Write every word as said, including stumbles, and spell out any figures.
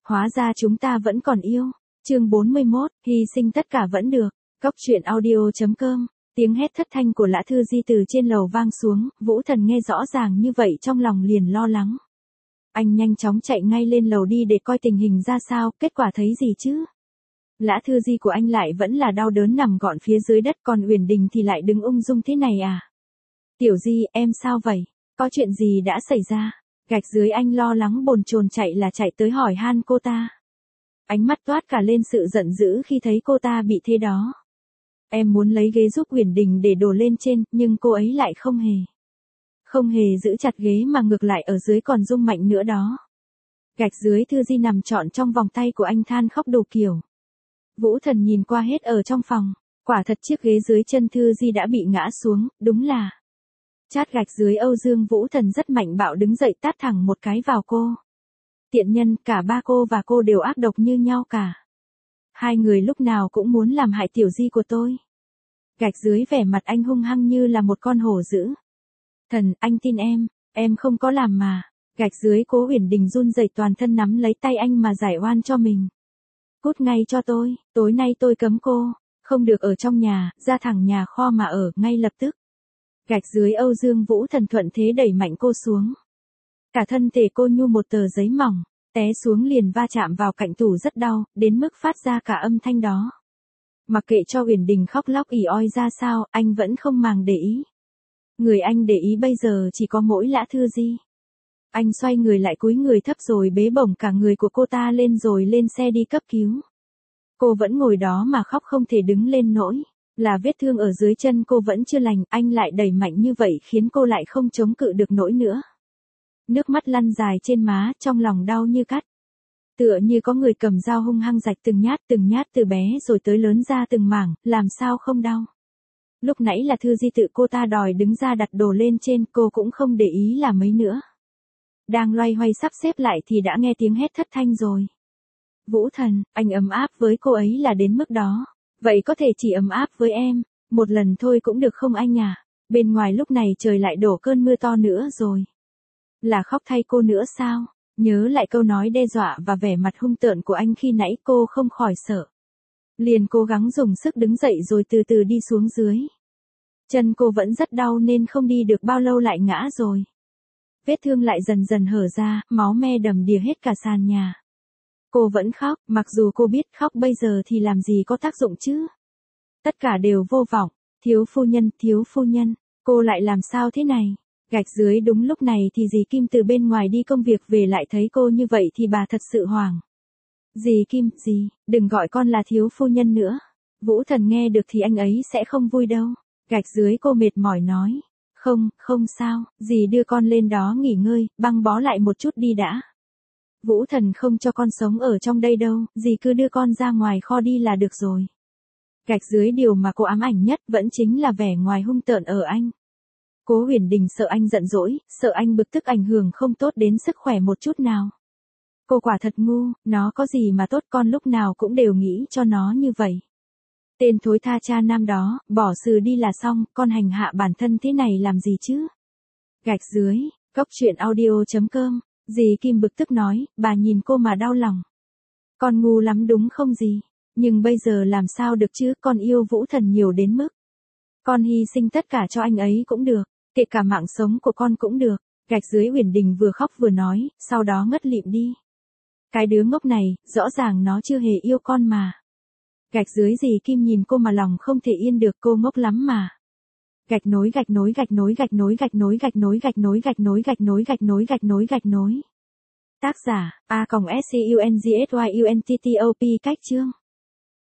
Hóa ra chúng ta vẫn còn yêu. Chương bốn mươi mốt, hy sinh tất cả vẫn được. Cốc truyện audio.com. Tiếng hét thất thanh của Lã Thư Di từ trên lầu vang xuống, Vũ Thần nghe rõ ràng như vậy trong lòng liền lo lắng. Anh nhanh chóng chạy ngay lên lầu đi để coi tình hình ra sao, kết quả thấy gì chứ? Lã Thư Di của anh lại vẫn là đau đớn nằm gọn phía dưới đất, còn Uyển Đình thì lại đứng ung dung thế này à? Tiểu Di, em sao vậy? Có chuyện gì đã xảy ra? Gạch dưới anh lo lắng bồn chồn chạy là chạy tới hỏi han cô ta. Ánh mắt toát cả lên sự giận dữ khi thấy cô ta bị thế đó. Em muốn lấy ghế giúp Uyển Đình để đổ lên trên, nhưng cô ấy lại không hề. Không hề giữ chặt ghế mà ngược lại ở dưới còn rung mạnh nữa đó. Gạch dưới Thư Di nằm trọn trong vòng tay của anh than khóc đủ kiểu. Vũ Thần nhìn qua hết ở trong phòng, quả thật chiếc ghế dưới chân Thư Di đã bị ngã xuống, đúng là. Chát gạch dưới Âu Dương. Vũ Thần rất mạnh bạo đứng dậy tát thẳng một cái vào cô. Tiện nhân, cả ba cô và cô đều ác độc như nhau cả. Hai người lúc nào cũng muốn làm hại Tiểu Di của tôi. Gạch dưới vẻ mặt anh hung hăng như là một con hổ dữ. Thần, anh tin em, em không có làm mà. Gạch dưới Cố Uyển Đình run rẩy toàn thân nắm lấy tay anh mà giải oan cho mình. Cút ngay cho tôi, tối nay tôi cấm cô, không được ở trong nhà, ra thẳng nhà kho mà ở, ngay lập tức. Gạch dưới Âu Dương. Vũ Thần thuận thế đẩy mạnh cô xuống. Cả thân thể cô nhu một tờ giấy mỏng, té xuống liền va chạm vào cạnh tủ rất đau, đến mức phát ra cả âm thanh đó. Mặc kệ cho Uyển Đình khóc lóc ỉ oi ra sao, anh vẫn không màng để ý. Người anh để ý bây giờ chỉ có mỗi Lã Thư Di. Anh xoay người lại cúi người thấp rồi bế bổng cả người của cô ta lên rồi lên xe đi cấp cứu. Cô vẫn ngồi đó mà khóc không thể đứng lên nổi. Là vết thương ở dưới chân cô vẫn chưa lành, anh lại đẩy mạnh như vậy khiến cô lại không chống cự được nổi nữa. Nước mắt lăn dài trên má, trong lòng đau như cắt. Tựa như có người cầm dao hung hăng rạch từng nhát từng nhát từ bé rồi tới lớn ra từng mảng, làm sao không đau. Lúc nãy là Thư Di tự cô ta đòi đứng ra đặt đồ lên trên, cô cũng không để ý là mấy nữa. Đang loay hoay sắp xếp lại thì đã nghe tiếng hét thất thanh rồi. Vũ Thần, anh ấm áp với cô ấy là đến mức đó. Vậy có thể chỉ ấm áp với em, một lần thôi cũng được không anh à? Bên ngoài lúc này trời lại đổ cơn mưa to nữa rồi. Là khóc thay cô nữa sao? Nhớ lại câu nói đe dọa và vẻ mặt hung tợn của anh khi nãy, cô không khỏi sợ. Liền cố gắng dùng sức đứng dậy rồi từ từ đi xuống dưới. Chân cô vẫn rất đau nên không đi được bao lâu lại ngã rồi. Vết thương lại dần dần hở ra, máu me đầm đìa hết cả sàn nhà. Cô vẫn khóc, mặc dù cô biết khóc bây giờ thì làm gì có tác dụng chứ. Tất cả đều vô vọng. Thiếu phu nhân, thiếu phu nhân, cô lại làm sao thế này? Gạch dưới. Đúng lúc này thì dì Kim từ bên ngoài đi công việc về lại thấy cô như vậy thì bà thật sự hoảng. Dì Kim, dì, đừng gọi con là thiếu phu nhân nữa. Vũ Thần nghe được thì anh ấy sẽ không vui đâu. Gạch dưới. Cô mệt mỏi nói. Không, không sao, dì đưa con lên đó nghỉ ngơi, băng bó lại một chút đi đã. Vũ Thần không cho con sống ở trong đây đâu, dì cứ đưa con ra ngoài kho đi là được rồi. Gạch dưới. Điều mà cô ám ảnh nhất vẫn chính là vẻ ngoài hung tợn ở anh. Cố Uyển Đình sợ anh giận dỗi, sợ anh bực tức ảnh hưởng không tốt đến sức khỏe một chút nào. Cô quả thật ngu, nó có gì mà tốt, con lúc nào cũng đều nghĩ cho nó như vậy. Tên thối tha cha nam đó, bỏ xừ đi là xong, con hành hạ bản thân thế này làm gì chứ? Gạch dưới. Cốc truyện audio.com. Dì Kim bực tức nói, bà nhìn cô mà đau lòng. Con ngu lắm đúng không dì? Nhưng bây giờ làm sao được chứ, con yêu Vũ Thần nhiều đến mức. Con hy sinh tất cả cho anh ấy cũng được, kể cả mạng sống của con cũng được. Gạch dưới. Uyển Đình vừa khóc vừa nói, sau đó ngất lịm đi. Cái đứa ngốc này, rõ ràng nó chưa hề yêu con mà. Gạch dưới. Dì Kim nhìn cô mà lòng không thể yên được, cô ngốc lắm mà. Gạch nối gạch nối gạch nối gạch nối gạch nối gạch nối gạch nối gạch nối gạch nối gạch nối gạch nối gạch nối. Tác giả A S C U N G S Y U N T T O P. Cách chương